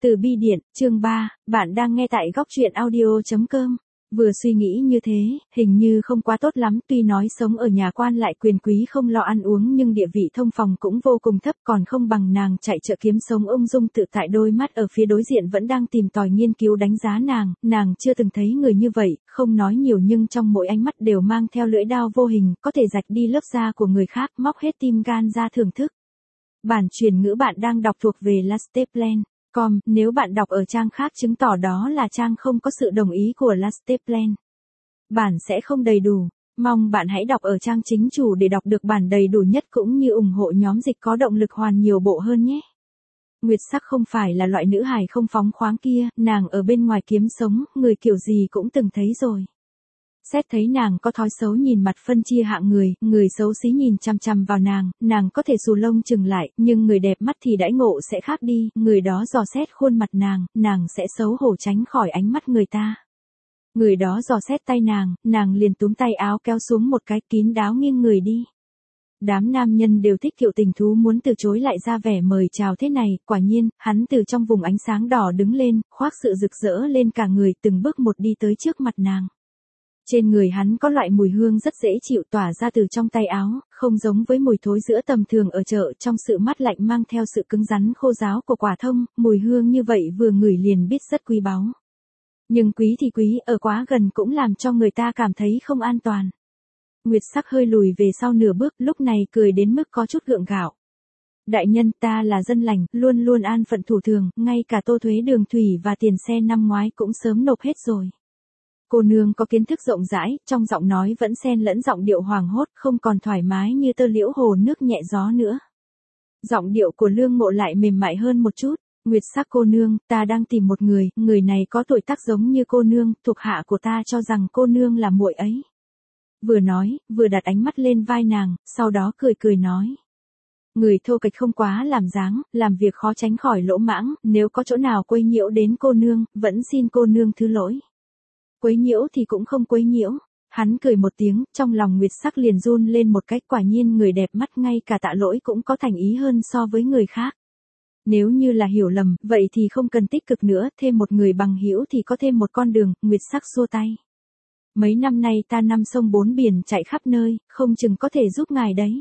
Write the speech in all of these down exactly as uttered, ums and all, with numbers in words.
Từ bi điện, chương ba, bạn đang nghe tại góc truyện audio chấm com. Vừa suy nghĩ như thế, hình như không quá tốt lắm, tuy nói sống ở nhà quan lại quyền quý không lo ăn uống nhưng địa vị thông phòng cũng vô cùng thấp, còn không bằng nàng chạy chợ kiếm sống ung dung tự tại. Đôi mắt ở phía đối diện vẫn đang tìm tòi nghiên cứu đánh giá nàng, nàng chưa từng thấy người như vậy, không nói nhiều nhưng trong mỗi ánh mắt đều mang theo lưỡi dao vô hình, có thể rạch đi lớp da của người khác, móc hết tim gan ra thưởng thức. Bản truyền ngữ bạn đang đọc thuộc về Lasteplan. Com, nếu bạn đọc ở trang khác chứng tỏ đó là trang không có sự đồng ý của Lasteplan. Bản sẽ không đầy đủ. Mong bạn hãy đọc ở trang chính chủ để đọc được bản đầy đủ nhất cũng như ủng hộ nhóm dịch có động lực hoàn nhiều bộ hơn nhé. Nguyệt Sắc không phải là loại nữ hài không phóng khoáng kia, nàng ở bên ngoài kiếm sống, người kiểu gì cũng từng thấy rồi. Xét thấy nàng có thói xấu nhìn mặt phân chia hạng người, người xấu xí nhìn chằm chằm vào nàng, nàng có thể xù lông chừng lại, nhưng người đẹp mắt thì đãi ngộ sẽ khác đi, người đó dò xét khuôn mặt nàng, nàng sẽ xấu hổ tránh khỏi ánh mắt người ta. Người đó dò xét tay nàng, nàng liền túm tay áo kéo xuống một cái, kín đáo nghiêng người đi. Đám nam nhân đều thích kiểu tình thú muốn từ chối lại ra vẻ mời chào thế này, quả nhiên, hắn từ trong vùng ánh sáng đỏ đứng lên, khoác sự rực rỡ lên cả người, từng bước một đi tới trước mặt nàng. Trên người hắn có loại mùi hương rất dễ chịu tỏa ra từ trong tay áo, không giống với mùi thối giữa tầm thường ở chợ, trong sự mát lạnh mang theo sự cứng rắn khô ráo của quả thông, mùi hương như vậy vừa ngửi liền biết rất quý báu. Nhưng quý thì quý, ở quá gần cũng làm cho người ta cảm thấy không an toàn. Nguyệt Sắc hơi lùi về sau nửa bước, lúc này cười đến mức có chút gượng gạo. Đại nhân, ta là dân lành, luôn luôn an phận thủ thường, ngay cả tô thuế đường thủy và tiền xe năm ngoái cũng sớm nộp hết rồi. Cô nương có kiến thức rộng rãi, trong giọng nói vẫn xen lẫn giọng điệu hoàng hốt, không còn thoải mái như tơ liễu hồ nước nhẹ gió nữa. Giọng điệu của Lương Mộ lại mềm mại hơn một chút. Nguyệt Sắc cô nương, ta đang tìm một người, người này có tuổi tác giống như cô nương, thuộc hạ của ta cho rằng cô nương là muội ấy. Vừa nói, vừa đặt ánh mắt lên vai nàng, sau đó cười cười nói. Người thô kệch không quá làm dáng, làm việc khó tránh khỏi lỗ mãng, nếu có chỗ nào quấy nhiễu đến cô nương, vẫn xin cô nương thứ lỗi. Quấy nhiễu thì cũng không quấy nhiễu. Hắn cười một tiếng, trong lòng Nguyệt Sắc liền run lên một cách, quả nhiên người đẹp mắt ngay cả tạ lỗi cũng có thành ý hơn so với người khác. Nếu như là hiểu lầm, vậy thì không cần tích cực nữa, thêm một người bằng hữu thì có thêm một con đường. Nguyệt Sắc xua tay. Mấy năm nay ta năm sông bốn biển chạy khắp nơi, không chừng có thể giúp ngài đấy.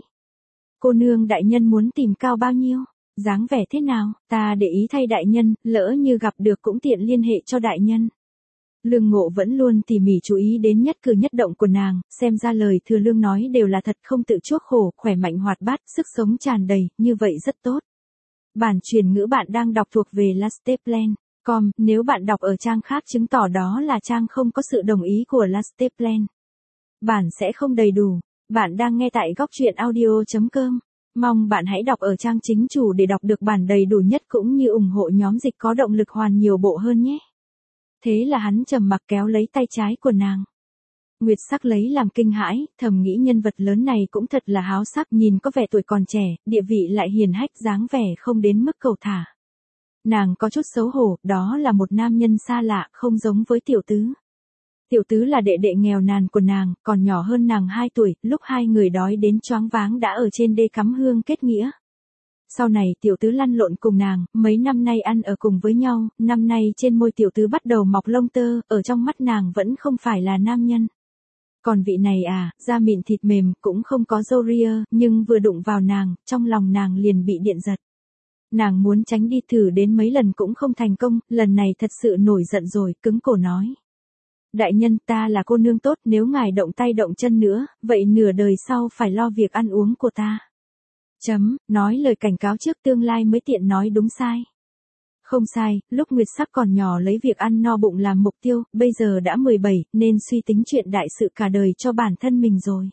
Cô nương đại nhân muốn tìm cao bao nhiêu? Dáng vẻ thế nào? Ta để ý thay đại nhân, lỡ như gặp được cũng tiện liên hệ cho đại nhân. Lương Ngộ vẫn luôn tỉ mỉ chú ý đến nhất cử nhất động của nàng, xem ra lời Thừa Lương nói đều là thật, không tự chuốc khổ, khỏe mạnh hoạt bát, sức sống tràn đầy, như vậy rất tốt. Bản truyền ngữ bạn đang đọc thuộc về Lasteplan. Com, nếu bạn đọc ở trang khác chứng tỏ đó là trang không có sự đồng ý của Lasteplan. Bản sẽ không đầy đủ. Bạn đang nghe tại góc truyện audio chấm com. Mong bạn hãy đọc ở trang chính chủ để đọc được bản đầy đủ nhất cũng như ủng hộ nhóm dịch có động lực hoàn nhiều bộ hơn nhé. Thế là hắn trầm mặc kéo lấy tay trái của nàng. Nguyệt Sắc lấy làm kinh hãi, thầm nghĩ nhân vật lớn này cũng thật là háo sắc, nhìn có vẻ tuổi còn trẻ, địa vị lại hiền hách, dáng vẻ không đến mức cầu thả. Nàng có chút xấu hổ, đó là một nam nhân xa lạ, không giống với tiểu tứ. Tiểu tứ là đệ đệ nghèo nàn của nàng, còn nhỏ hơn nàng hai tuổi, lúc hai người đói đến choáng váng đã ở trên đê cắm hương kết nghĩa. Sau này tiểu tứ lăn lộn cùng nàng, mấy năm nay ăn ở cùng với nhau, năm nay trên môi tiểu tứ bắt đầu mọc lông tơ, ở trong mắt nàng vẫn không phải là nam nhân. Còn vị này à, da mịn thịt mềm, cũng không có râu ria, nhưng vừa đụng vào nàng, trong lòng nàng liền bị điện giật. Nàng muốn tránh đi thử đến mấy lần cũng không thành công, lần này thật sự nổi giận rồi, cứng cổ nói. Đại nhân, ta là cô nương tốt, nếu ngài động tay động chân nữa, vậy nửa đời sau phải lo việc ăn uống của ta. Chấm, nói lời cảnh cáo trước tương lai mới tiện nói đúng sai. Không sai, lúc Nguyệt Sắc còn nhỏ lấy việc ăn no bụng làm mục tiêu, bây giờ đã mười bảy, nên suy tính chuyện đại sự cả đời cho bản thân mình rồi.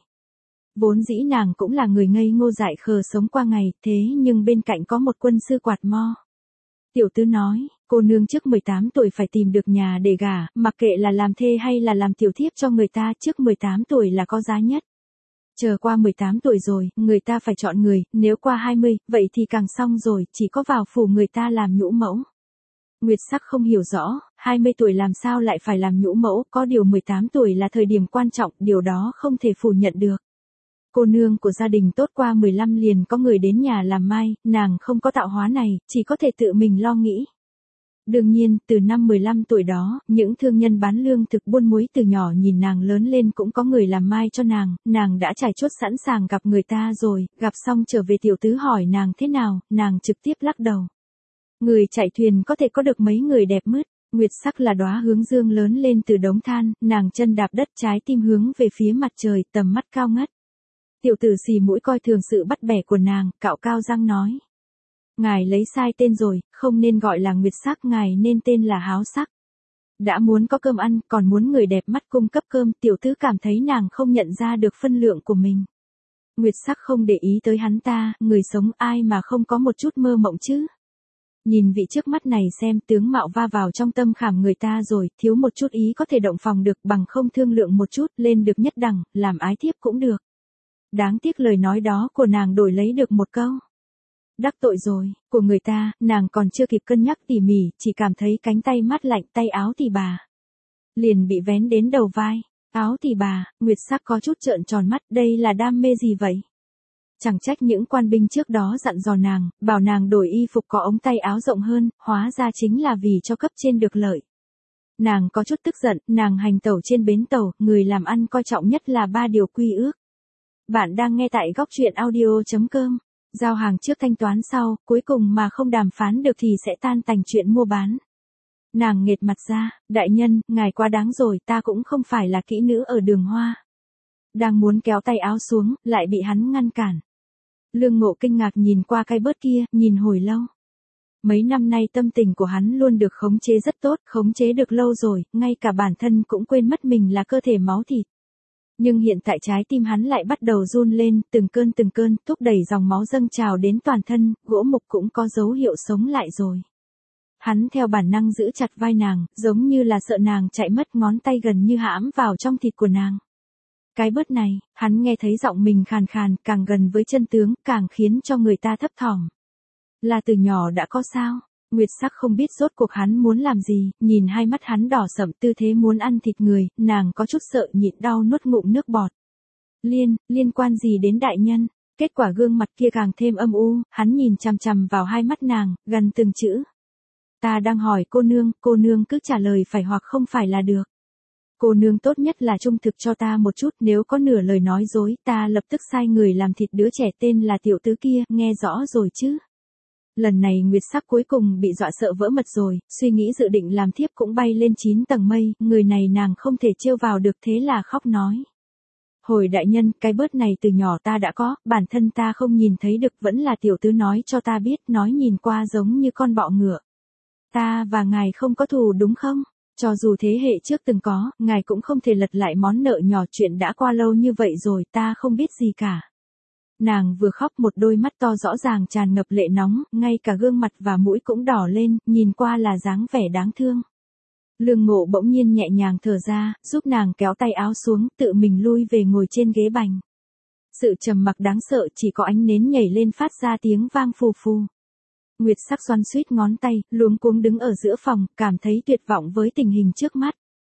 Vốn dĩ nàng cũng là người ngây ngô dại khờ sống qua ngày, thế nhưng bên cạnh có một quân sư quạt mo. Tiểu tứ nói, cô nương trước mười tám tuổi phải tìm được nhà để gả, mặc kệ là làm thê hay là làm tiểu thiếp cho người ta, trước mười tám tuổi là có giá nhất. Chờ qua mười tám tuổi rồi, người ta phải chọn người, nếu qua hai mươi, vậy thì càng xong rồi, chỉ có vào phủ người ta làm nhũ mẫu. Nguyệt Sắc không hiểu rõ, hai mươi tuổi làm sao lại phải làm nhũ mẫu, có điều mười tám tuổi là thời điểm quan trọng, điều đó không thể phủ nhận được. Cô nương của gia đình tốt qua mười lăm liền có người đến nhà làm mai, nàng không có tạo hóa này, chỉ có thể tự mình lo nghĩ. Đương nhiên, từ năm mười lăm tuổi đó, những thương nhân bán lương thực buôn muối từ nhỏ nhìn nàng lớn lên cũng có người làm mai cho nàng, nàng đã trải chuốt sẵn sàng gặp người ta rồi, gặp xong trở về tiểu tứ hỏi nàng thế nào, nàng trực tiếp lắc đầu. Người chạy thuyền có thể có được mấy người đẹp mứt, Nguyệt Sắc là đóa hướng dương lớn lên từ đống than, nàng chân đạp đất trái tim hướng về phía mặt trời, tầm mắt cao ngất. Tiểu tử xì mũi coi thường sự bắt bẻ của nàng, cạo cao răng nói. Ngài lấy sai tên rồi, không nên gọi là Nguyệt Sắc, ngài nên tên là Háo Sắc. Đã muốn có cơm ăn, còn muốn người đẹp mắt cung cấp cơm, tiểu tứ cảm thấy nàng không nhận ra được phân lượng của mình. Nguyệt Sắc không để ý tới hắn ta, người sống ai mà không có một chút mơ mộng chứ. Nhìn vị trước mắt này xem tướng mạo va vào trong tâm khảm người ta rồi, thiếu một chút ý có thể động phòng được, bằng không thương lượng một chút, lên được nhất đẳng, làm ái thiếp cũng được. Đáng tiếc lời nói đó của nàng đổi lấy được một câu. Đắc tội rồi, của người ta, nàng còn chưa kịp cân nhắc tỉ mỉ, chỉ cảm thấy cánh tay mát lạnh, tay áo tỉ bà. Liền bị vén đến đầu vai, áo tỉ bà, Nguyệt Sắc có chút trợn tròn mắt, đây là đam mê gì vậy? Chẳng trách những quan binh trước đó dặn dò nàng, bảo nàng đổi y phục có ống tay áo rộng hơn, hóa ra chính là vì cho cấp trên được lợi. Nàng có chút tức giận, nàng hành tẩu trên bến tàu, người làm ăn coi trọng nhất là ba điều quy ước. Bạn đang nghe tại góc truyện audio chấm com. Giao hàng trước thanh toán sau, cuối cùng mà không đàm phán được thì sẽ tan tành chuyện mua bán. Nàng nghệt mặt ra, đại nhân, ngài quá đáng rồi, ta cũng không phải là kỹ nữ ở đường hoa. Đang muốn kéo tay áo xuống, lại bị hắn ngăn cản. Lương Ngộ kinh ngạc nhìn qua cái bớt kia, nhìn hồi lâu. Mấy năm nay tâm tình của hắn luôn được khống chế rất tốt, khống chế được lâu rồi, ngay cả bản thân cũng quên mất mình là cơ thể máu thịt. Nhưng hiện tại trái tim hắn lại bắt đầu run lên, từng cơn từng cơn, thúc đẩy dòng máu dâng trào đến toàn thân, gỗ mục cũng có dấu hiệu sống lại rồi. Hắn theo bản năng giữ chặt vai nàng, giống như là sợ nàng chạy mất, ngón tay gần như hãm vào trong thịt của nàng. Cái bớt này, hắn nghe thấy giọng mình khàn khàn, càng gần với chân tướng, càng khiến cho người ta thấp thỏm. Là từ nhỏ đã có sao? Nguyệt Sắc không biết rốt cuộc hắn muốn làm gì, nhìn hai mắt hắn đỏ sẫm tư thế muốn ăn thịt người, nàng có chút sợ nhịn đau nuốt ngụm nước bọt. Liên, liên quan gì đến đại nhân? Kết quả gương mặt kia càng thêm âm u, hắn nhìn chằm chằm vào hai mắt nàng, gần từng chữ. Ta đang hỏi cô nương, cô nương cứ trả lời phải hoặc không phải là được. Cô nương tốt nhất là trung thực cho ta một chút, nếu có nửa lời nói dối, ta lập tức sai người làm thịt đứa trẻ tên là tiểu tứ kia, nghe rõ rồi chứ? Lần này Nguyệt Sắc cuối cùng bị dọa sợ vỡ mật rồi, suy nghĩ dự định làm thiếp cũng bay lên chín tầng mây, người này nàng không thể trêu vào được, thế là khóc nói. Hồi đại nhân, cái bớt này từ nhỏ ta đã có, bản thân ta không nhìn thấy được, vẫn là tiểu tứ nói cho ta biết, nói nhìn qua giống như con bọ ngựa. Ta và ngài không có thù đúng không? Cho dù thế hệ trước từng có, ngài cũng không thể lật lại món nợ nhỏ, chuyện đã qua lâu như vậy rồi, ta không biết gì cả. Nàng vừa khóc một đôi mắt to rõ ràng tràn ngập lệ nóng, ngay cả gương mặt và mũi cũng đỏ lên, nhìn qua là dáng vẻ đáng thương. Lương Ngộ bỗng nhiên nhẹ nhàng thở ra, giúp nàng kéo tay áo xuống, tự mình lui về ngồi trên ghế bành. Sự trầm mặc đáng sợ, chỉ có ánh nến nhảy lên phát ra tiếng vang phù phù. Nguyệt Sắc xoắn xuýt ngón tay, luống cuống đứng ở giữa phòng, cảm thấy tuyệt vọng với tình hình trước mắt.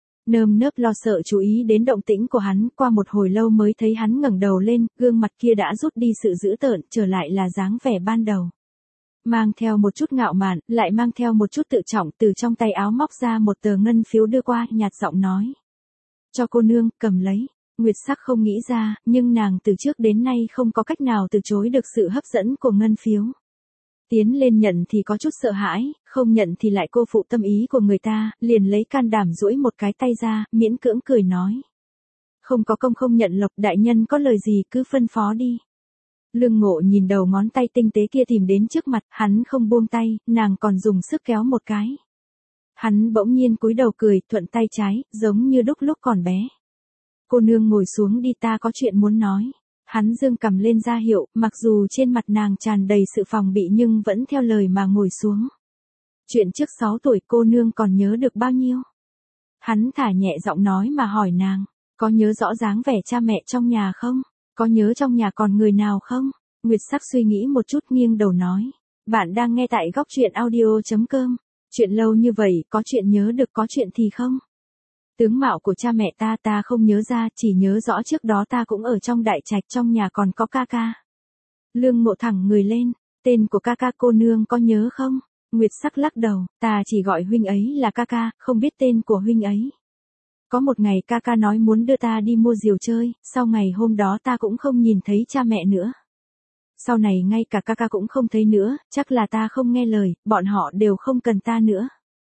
Nơm nớp lo sợ chú ý đến động tĩnh của hắn, qua một hồi lâu mới thấy hắn ngẩng đầu lên, gương mặt kia đã rút đi sự dữ tợn, trở lại là dáng vẻ ban đầu. Mang theo một chút ngạo mạn, lại mang theo một chút tự trọng, từ trong tay áo móc ra một tờ ngân phiếu đưa qua, nhạt giọng nói. Cho cô nương, cầm lấy. Nguyệt Sắc không nghĩ ra, nhưng nàng từ trước đến nay không có cách nào từ chối được sự hấp dẫn của ngân phiếu. Tiến lên nhận thì có chút sợ hãi, không nhận thì lại cô phụ tâm ý của người ta, liền lấy can đảm duỗi một cái tay ra, miễn cưỡng cười nói. Không có công không nhận lộc, đại nhân có lời gì cứ phân phó đi. Lương Ngộ nhìn đầu ngón tay tinh tế kia tìm đến trước mặt, hắn không buông tay, nàng còn dùng sức kéo một cái. Hắn bỗng nhiên cúi đầu cười, thuận tay trái, giống như đúc lúc còn bé. Cô nương ngồi xuống đi, ta có chuyện muốn nói. Hắn dương cầm lên ra hiệu, mặc dù trên mặt nàng tràn đầy sự phòng bị nhưng vẫn theo lời mà ngồi xuống. Chuyện trước sáu tuổi cô nương còn nhớ được bao nhiêu? Hắn thả nhẹ giọng nói mà hỏi nàng, có nhớ rõ dáng vẻ cha mẹ trong nhà không? Có nhớ trong nhà còn người nào không? Nguyệt Sắc suy nghĩ một chút nghiêng đầu nói, bạn đang nghe tại góc truyện audio chấm com. Chuyện lâu như vậy, có chuyện nhớ được có chuyện thì không? Tướng mạo của cha mẹ ta ta không nhớ ra, chỉ nhớ rõ trước đó ta cũng ở trong đại trạch, trong nhà còn có ca ca. Lương Ngộ thẳng người lên, tên của ca ca cô nương có nhớ không? Nguyệt Sắc lắc đầu, ta chỉ gọi huynh ấy là ca ca, không biết tên của huynh ấy. Có một ngày ca ca nói muốn đưa ta đi mua diều chơi, sau ngày hôm đó ta cũng không nhìn thấy cha mẹ nữa. Sau này ngay cả ca ca cũng không thấy nữa, chắc là ta không nghe lời, bọn họ đều không cần ta nữa.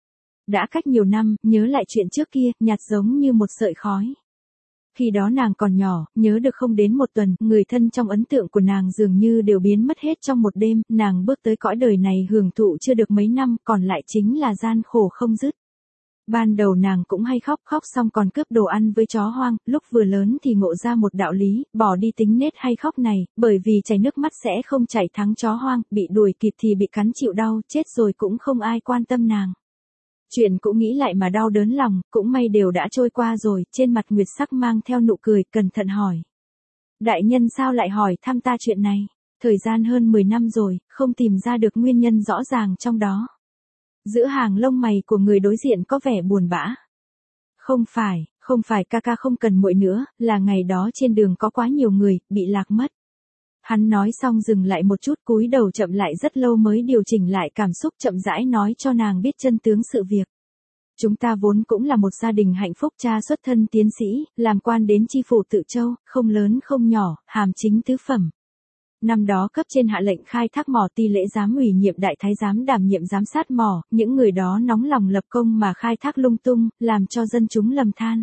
Đã cách nhiều năm, nhớ lại chuyện trước kia, nhạt giống như một sợi khói. Khi đó nàng còn nhỏ, nhớ được không đến một tuần, người thân trong ấn tượng của nàng dường như đều biến mất hết trong một đêm, nàng bước tới cõi đời này hưởng thụ chưa được mấy năm, còn lại chính là gian khổ không dứt. Ban đầu nàng cũng hay khóc, khóc xong còn cướp đồ ăn với chó hoang, lúc vừa lớn thì ngộ ra một đạo lý, bỏ đi tính nết hay khóc này, bởi vì chảy nước mắt sẽ không chảy thắng chó hoang, bị đuổi kịp thì bị cắn chịu đau, chết rồi cũng không ai quan tâm nàng. Chuyện cũng nghĩ lại mà đau đớn lòng, cũng may đều đã trôi qua rồi, trên mặt Nguyệt Sắc mang theo nụ cười, cẩn thận hỏi. Đại nhân sao lại hỏi thăm ta chuyện này? Thời gian hơn mười năm rồi, không tìm ra được nguyên nhân rõ ràng trong đó. Giữa hàng lông mày của người đối diện có vẻ buồn bã. Không phải, không phải ca ca không cần muội nữa, là ngày đó trên đường có quá nhiều người, bị lạc mất. Hắn nói xong dừng lại một chút, cúi đầu chậm lại rất lâu mới điều chỉnh lại cảm xúc, chậm rãi nói cho nàng biết chân tướng sự việc. Chúng ta vốn cũng là một gia đình hạnh phúc, cha xuất thân tiến sĩ, làm quan đến chi phủ Tự Châu, không lớn không nhỏ, hàm chính tứ phẩm. Năm đó cấp trên hạ lệnh khai thác mỏ, Ti Lễ giám ủy nhiệm đại thái giám đảm nhiệm giám sát mỏ, những người đó nóng lòng lập công mà khai thác lung tung, làm cho dân chúng lầm than.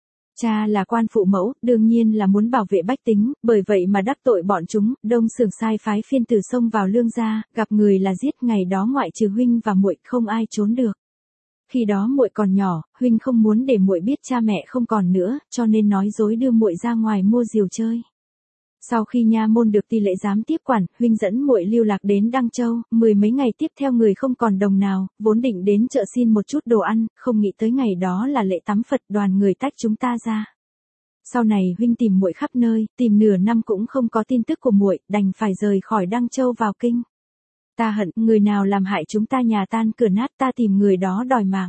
Cha là quan phụ mẫu, đương nhiên là muốn bảo vệ bách tính, bởi vậy mà đắc tội bọn chúng, Đông Sưởng sai phái phiên tử xông vào lương gia, gặp người là giết, ngày đó ngoại trừ huynh và muội không ai trốn được. Khi đó muội còn nhỏ, huynh không muốn để muội biết cha mẹ không còn nữa, cho nên nói dối đưa muội ra ngoài mua diều chơi. Sau khi nha môn được Ti Lễ giám tiếp quản, huynh dẫn muội lưu lạc đến Đăng Châu, mười mấy ngày tiếp theo người không còn đồng nào, vốn định đến chợ xin một chút đồ ăn, không nghĩ tới ngày đó là lễ tắm Phật, đoàn người tách chúng ta ra. Sau này huynh tìm muội khắp nơi, tìm nửa năm cũng không có tin tức của muội, đành phải rời khỏi Đăng Châu vào kinh. Ta hận, người nào làm hại chúng ta nhà tan cửa nát, ta tìm người đó đòi mạng.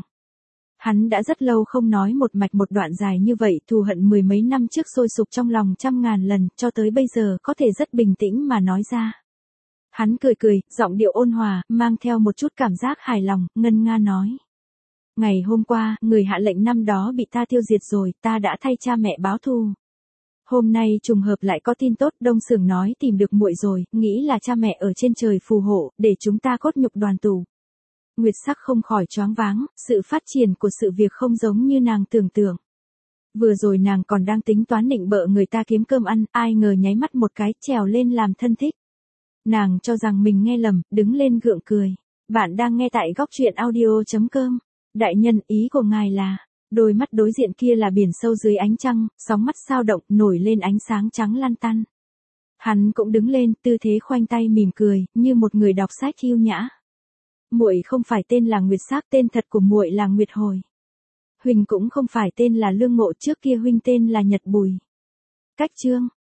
Hắn đã rất lâu không nói một mạch một đoạn dài như vậy, thù hận mười mấy năm trước sôi sục trong lòng trăm ngàn lần, cho tới bây giờ có thể rất bình tĩnh mà nói ra. Hắn cười cười, giọng điệu ôn hòa, mang theo một chút cảm giác hài lòng, ngân nga nói. Ngày hôm qua, người hạ lệnh năm đó bị ta tiêu diệt rồi, ta đã thay cha mẹ báo thù. Hôm nay trùng hợp lại có tin tốt, Đông Sưởng nói tìm được muội rồi, nghĩ là cha mẹ ở trên trời phù hộ, để chúng ta cốt nhục đoàn tụ. Nguyệt Sắc không khỏi choáng váng, sự phát triển của sự việc không giống như nàng tưởng tượng. Vừa rồi nàng còn đang tính toán nịnh bợ người ta kiếm cơm ăn, ai ngờ nháy mắt một cái, trèo lên làm thân thích. Nàng cho rằng mình nghe lầm, đứng lên gượng cười. Bạn đang nghe tại góc truyện audio chấm com. Đại nhân, ý của ngài là, đôi mắt đối diện kia là biển sâu dưới ánh trăng, sóng mắt sao động, nổi lên ánh sáng trắng lan tăn. Hắn cũng đứng lên, tư thế khoanh tay mỉm cười, như một người đọc sách yêu nhã. Muội không phải tên là Nguyệt Sắc, tên thật của muội là Nguyệt Hồi. Huynh cũng không phải tên là Lương Ngộ, trước kia huynh tên là Nhật Bùi. Cách chương